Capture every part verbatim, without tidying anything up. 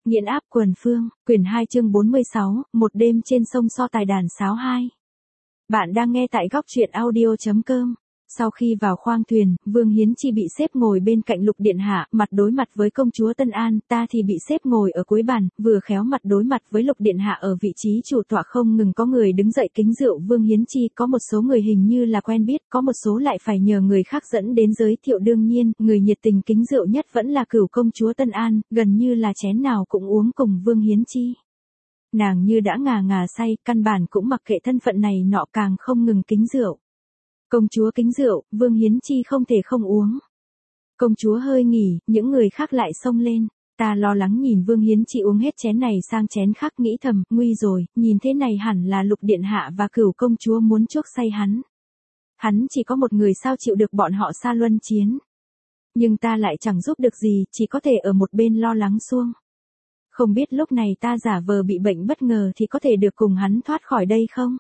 Nghiện áp quần phương, quyển hai chương bốn mươi sáu, một đêm trên sông so tài đàn sáo hai. Bạn đang nghe tại góc truyện audio chấm com. Sau khi vào khoang thuyền, Vương Hiến Chi bị xếp ngồi bên cạnh Lục Điện Hạ, mặt đối mặt với công chúa Tân An, ta thì bị xếp ngồi ở cuối bàn, vừa khéo mặt đối mặt với Lục Điện Hạ ở vị trí chủ tọa. Không ngừng có người đứng dậy kính rượu Vương Hiến Chi, có một số người hình như là quen biết, có một số lại phải nhờ người khác dẫn đến giới thiệu. Đương nhiên, người nhiệt tình kính rượu nhất vẫn là Cửu công chúa Tân An, gần như là chén nào cũng uống cùng Vương Hiến Chi. Nàng như đã ngà ngà say, căn bản cũng mặc kệ thân phận này nọ, càng không ngừng kính rượu. Công chúa kính rượu, Vương Hiến Chi không thể không uống. Công chúa hơi nghỉ, những người khác lại xông lên. Ta lo lắng nhìn Vương Hiến Chi uống hết chén này sang chén khác, nghĩ thầm, nguy rồi, nhìn thế này hẳn là Lục Điện Hạ và Cửu công chúa muốn chuốc say hắn. Hắn chỉ có một người sao chịu được bọn họ xa luân chiến. Nhưng ta lại chẳng giúp được gì, chỉ có thể ở một bên lo lắng suông. Không biết lúc này ta giả vờ bị bệnh bất ngờ thì có thể được cùng hắn thoát khỏi đây không?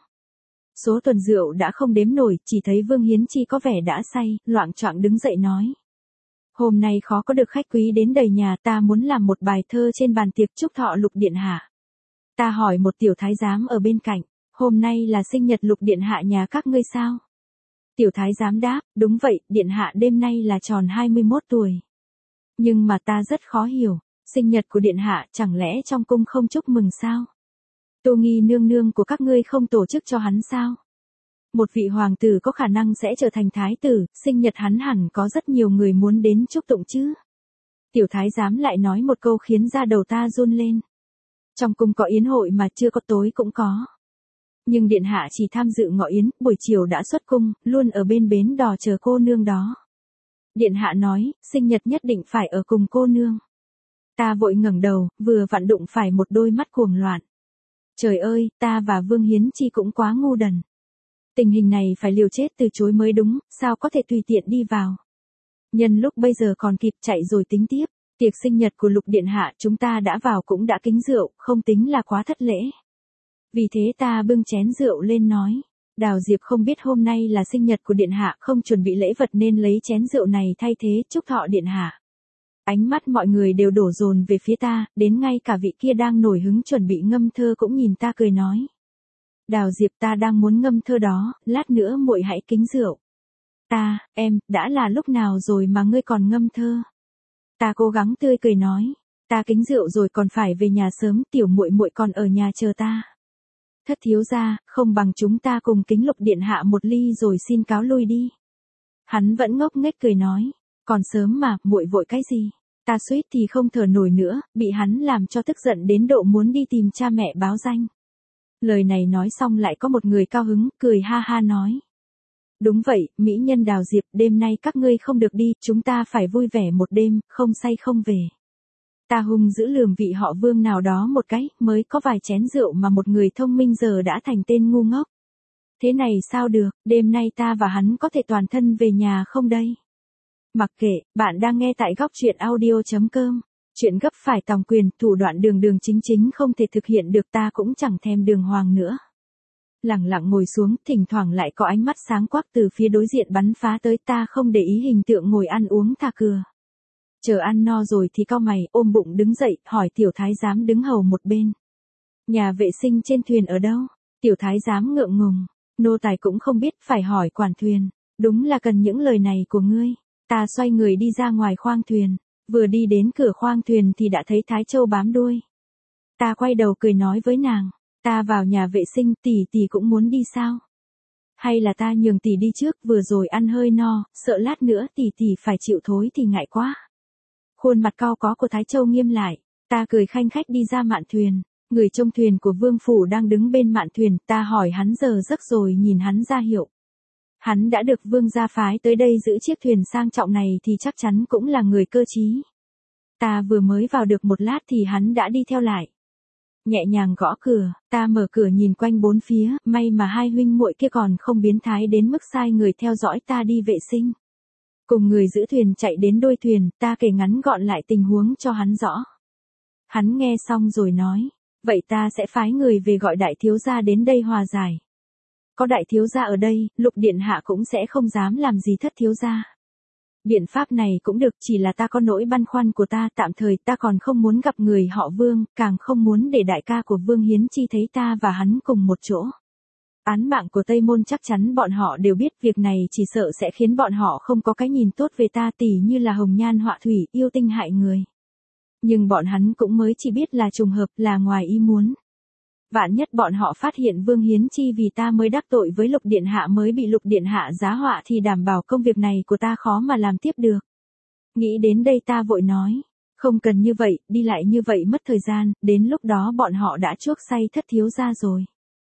Số tuần rượu đã không đếm nổi, chỉ thấy Vương Hiến Chi có vẻ đã say, loạng choạng đứng dậy nói. Hôm nay khó có được khách quý đến đầy nhà, ta muốn làm một bài thơ trên bàn tiệc chúc thọ Lục Điện Hạ. Ta hỏi một tiểu thái giám ở bên cạnh, hôm nay là sinh nhật Lục Điện Hạ nhà các ngươi sao? Tiểu thái giám đáp, đúng vậy, Điện Hạ đêm nay là tròn hai mươi mốt tuổi. Nhưng mà ta rất khó hiểu, sinh nhật của Điện Hạ chẳng lẽ trong cung không chúc mừng sao? Tô Nghi nương nương của các ngươi không tổ chức cho hắn sao? Một vị hoàng tử có khả năng sẽ trở thành thái tử, sinh nhật hắn hẳn có rất nhiều người muốn đến chúc tụng chứ. Tiểu thái giám lại nói một câu khiến da đầu ta run lên. Trong cung có yến hội mà chưa có tối cũng có. Nhưng Điện Hạ chỉ tham dự ngọ yến, buổi chiều đã xuất cung, luôn ở bên bến đò chờ cô nương đó. Điện Hạ nói, sinh nhật nhất định phải ở cùng cô nương. Ta vội ngẩng đầu, vừa vặn đụng phải một đôi mắt cuồng loạn. Trời ơi, ta và Vương Hiến Chi cũng quá ngu đần. Tình hình này phải liều chết từ chối mới đúng, sao có thể tùy tiện đi vào. Nhân lúc bây giờ còn kịp chạy rồi tính tiếp, tiệc sinh nhật của Lục Điện Hạ chúng ta đã vào cũng đã kính rượu, không tính là quá thất lễ. Vì thế ta bưng chén rượu lên nói, Đào Diệp không biết hôm nay là sinh nhật của Điện Hạ, không chuẩn bị lễ vật nên lấy chén rượu này thay thế chúc thọ Điện Hạ. Ánh mắt mọi người đều đổ dồn về phía ta, đến ngay cả vị kia đang nổi hứng chuẩn bị ngâm thơ cũng nhìn ta cười nói. Đào Diệp, ta đang muốn ngâm thơ đó, lát nữa muội hãy kính rượu. Ta, em, đã là lúc nào rồi mà ngươi còn ngâm thơ? Ta cố gắng tươi cười nói, ta kính rượu rồi còn phải về nhà sớm, tiểu muội muội còn ở nhà chờ ta. Thất thiếu gia, không bằng chúng ta cùng kính Lục Điện Hạ một ly rồi xin cáo lui đi. Hắn vẫn ngốc nghếch cười nói, còn sớm mà, muội vội cái gì? Ta suýt thì không thở nổi nữa, bị hắn làm cho tức giận đến độ muốn đi tìm cha mẹ báo danh. Lời này nói xong lại có một người cao hứng, cười ha ha nói. Đúng vậy, mỹ nhân Đào Diệp, đêm nay các ngươi không được đi, chúng ta phải vui vẻ một đêm, không say không về. Ta hung dữ lườm vị họ Vương nào đó một cái, mới có vài chén rượu mà một người thông minh giờ đã thành tên ngu ngốc. Thế này sao được, đêm nay ta và hắn có thể toàn thân về nhà không đây? Mặc kệ, bạn đang nghe tại góc truyện audio chấm com. Chuyện gấp phải tòng quyền, thủ đoạn đường đường chính chính không thể thực hiện được, ta cũng chẳng thèm đường hoàng nữa. Lặng lặng ngồi xuống, thỉnh thoảng lại có ánh mắt sáng quắc từ phía đối diện bắn phá tới, ta không để ý hình tượng ngồi ăn uống thà cừa. Chờ ăn no rồi thì cau mày, ôm bụng đứng dậy, hỏi tiểu thái giám đứng hầu một bên. Nhà vệ sinh trên thuyền ở đâu? Tiểu thái giám ngượng ngùng, nô tài cũng không biết, phải hỏi quản thuyền. Đúng là cần những lời này của ngươi. Ta xoay người đi ra ngoài khoang thuyền, vừa đi đến cửa khoang thuyền thì đã thấy Thái Châu bám đuôi. Ta quay đầu cười nói với nàng, ta vào nhà vệ sinh, tỷ tỷ cũng muốn đi sao? Hay là ta nhường tỷ đi trước, vừa rồi ăn hơi no, sợ lát nữa tỷ tỷ phải chịu thối thì ngại quá. Khuôn mặt cau có của Thái Châu nghiêm lại, ta cười khanh khách đi ra mạn thuyền, người trông thuyền của Vương Phủ đang đứng bên mạn thuyền, ta hỏi hắn giờ giấc rồi nhìn hắn ra hiệu. Hắn đã được Vương gia phái tới đây giữ chiếc thuyền sang trọng này thì chắc chắn cũng là người cơ trí. Ta vừa mới vào được một lát thì hắn đã đi theo lại. Nhẹ nhàng gõ cửa, ta mở cửa nhìn quanh bốn phía, may mà hai huynh muội kia còn không biến thái đến mức sai người theo dõi ta đi vệ sinh. Cùng người giữ thuyền chạy đến đuôi thuyền, ta kể ngắn gọn lại tình huống cho hắn rõ. Hắn nghe xong rồi nói, vậy ta sẽ phái người về gọi đại thiếu gia đến đây hòa giải. Có đại thiếu gia ở đây, Lục Điện Hạ cũng sẽ không dám làm gì thất thiếu gia. Biện pháp này cũng được, chỉ là ta có nỗi băn khoăn của ta, tạm thời ta còn không muốn gặp người họ Vương, càng không muốn để đại ca của Vương Hiến Chi thấy ta và hắn cùng một chỗ. Án mạng của Tây Môn chắc chắn bọn họ đều biết, việc này chỉ sợ sẽ khiến bọn họ không có cái nhìn tốt về ta, tỉ như là hồng nhan họa thủy, yêu tinh hại người. Nhưng bọn hắn cũng mới chỉ biết là trùng hợp, là ngoài ý muốn. Vạn nhất bọn họ phát hiện Vương Hiến Chi vì ta mới đắc tội với Lục Điện Hạ mới bị Lục Điện Hạ giá họa thì đảm bảo công việc này của ta khó mà làm tiếp được. Nghĩ đến đây ta vội nói, không cần như vậy, đi lại như vậy mất thời gian, đến lúc đó bọn họ đã chuốc say Thất thiếu gia rồi.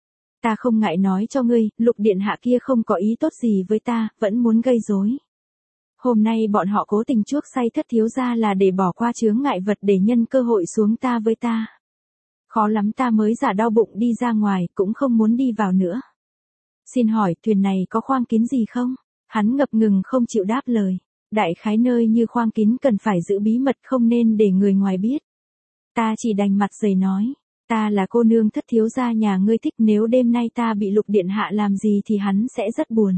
Ta không ngại nói cho ngươi, Lục Điện Hạ kia không có ý tốt gì với ta, vẫn muốn gây rối. Hôm nay bọn họ cố tình chuốc say Thất thiếu gia là để bỏ qua chướng ngại vật để nhân cơ hội xuống ta với ta. Khó lắm ta mới giả đau bụng đi ra ngoài, cũng không muốn đi vào nữa. Xin hỏi, thuyền này có khoang kín gì không? Hắn ngập ngừng không chịu đáp lời. Đại khái nơi như khoang kín cần phải giữ bí mật, không nên để người ngoài biết. Ta chỉ đành mặt dày nói, ta là cô nương Thất thiếu gia nhà ngươi thích, nếu đêm nay ta bị Lục Điện Hạ làm gì thì hắn sẽ rất buồn.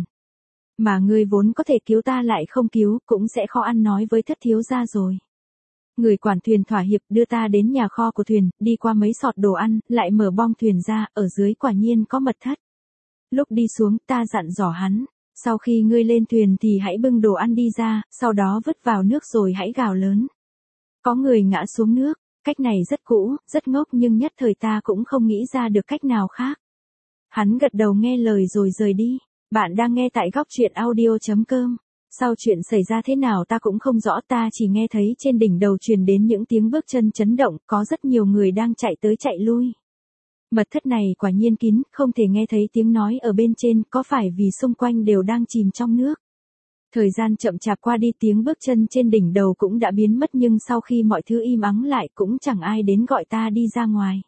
Mà ngươi vốn có thể cứu ta lại không cứu, cũng sẽ khó ăn nói với Thất thiếu gia rồi. Người quản thuyền thỏa hiệp đưa ta đến nhà kho của thuyền, đi qua mấy sọt đồ ăn, lại mở bong thuyền ra, ở dưới quả nhiên có mật thất. Lúc đi xuống, ta dặn dò hắn, sau khi ngươi lên thuyền thì hãy bưng đồ ăn đi ra, sau đó vứt vào nước rồi hãy gào lớn. Có người ngã xuống nước, cách này rất cũ, rất ngốc nhưng nhất thời ta cũng không nghĩ ra được cách nào khác. Hắn gật đầu nghe lời rồi rời đi. Bạn đang nghe tại góc truyện audio chấm com. Sau chuyện xảy ra thế nào ta cũng không rõ, ta chỉ nghe thấy trên đỉnh đầu truyền đến những tiếng bước chân chấn động, có rất nhiều người đang chạy tới chạy lui. Mật thất này quả nhiên kín, không thể nghe thấy tiếng nói ở bên trên, có phải vì xung quanh đều đang chìm trong nước. Thời gian chậm chạp qua đi, tiếng bước chân trên đỉnh đầu cũng đã biến mất, nhưng sau khi mọi thứ im ắng lại cũng chẳng ai đến gọi ta đi ra ngoài.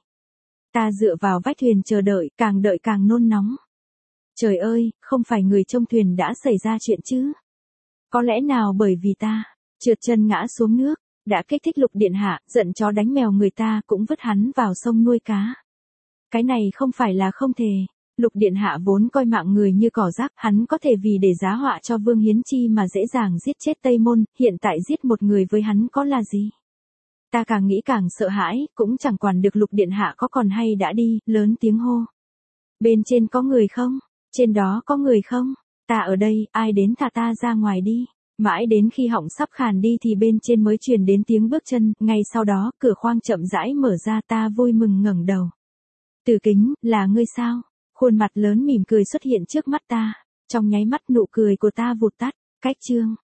Ta dựa vào vách thuyền chờ đợi, càng đợi càng nôn nóng. Trời ơi, không phải người trong thuyền đã xảy ra chuyện chứ? Có lẽ nào bởi vì ta trượt chân ngã xuống nước, đã kích thích Lục Điện Hạ, giận chó đánh mèo người ta cũng vứt hắn vào sông nuôi cá. Cái này không phải là không thể. Lục Điện Hạ vốn coi mạng người như cỏ rác, hắn có thể vì để giá họa cho Vương Hiến Chi mà dễ dàng giết chết Tây Môn, hiện tại giết một người với hắn có là gì? Ta càng nghĩ càng sợ hãi, cũng chẳng quản được Lục Điện Hạ có còn hay đã đi, lớn tiếng hô. Bên trên có người không? Trên đó có người không? Ta ở đây, ai đến thả ta ra ngoài đi. Mãi đến khi họng sắp khàn đi thì bên trên mới truyền đến tiếng bước chân, ngay sau đó, cửa khoang chậm rãi mở ra, ta vui mừng ngẩng đầu. Từ Kính, là ngươi sao? Khuôn mặt lớn mỉm cười xuất hiện trước mắt ta. Trong nháy mắt nụ cười của ta vụt tắt. Cách chương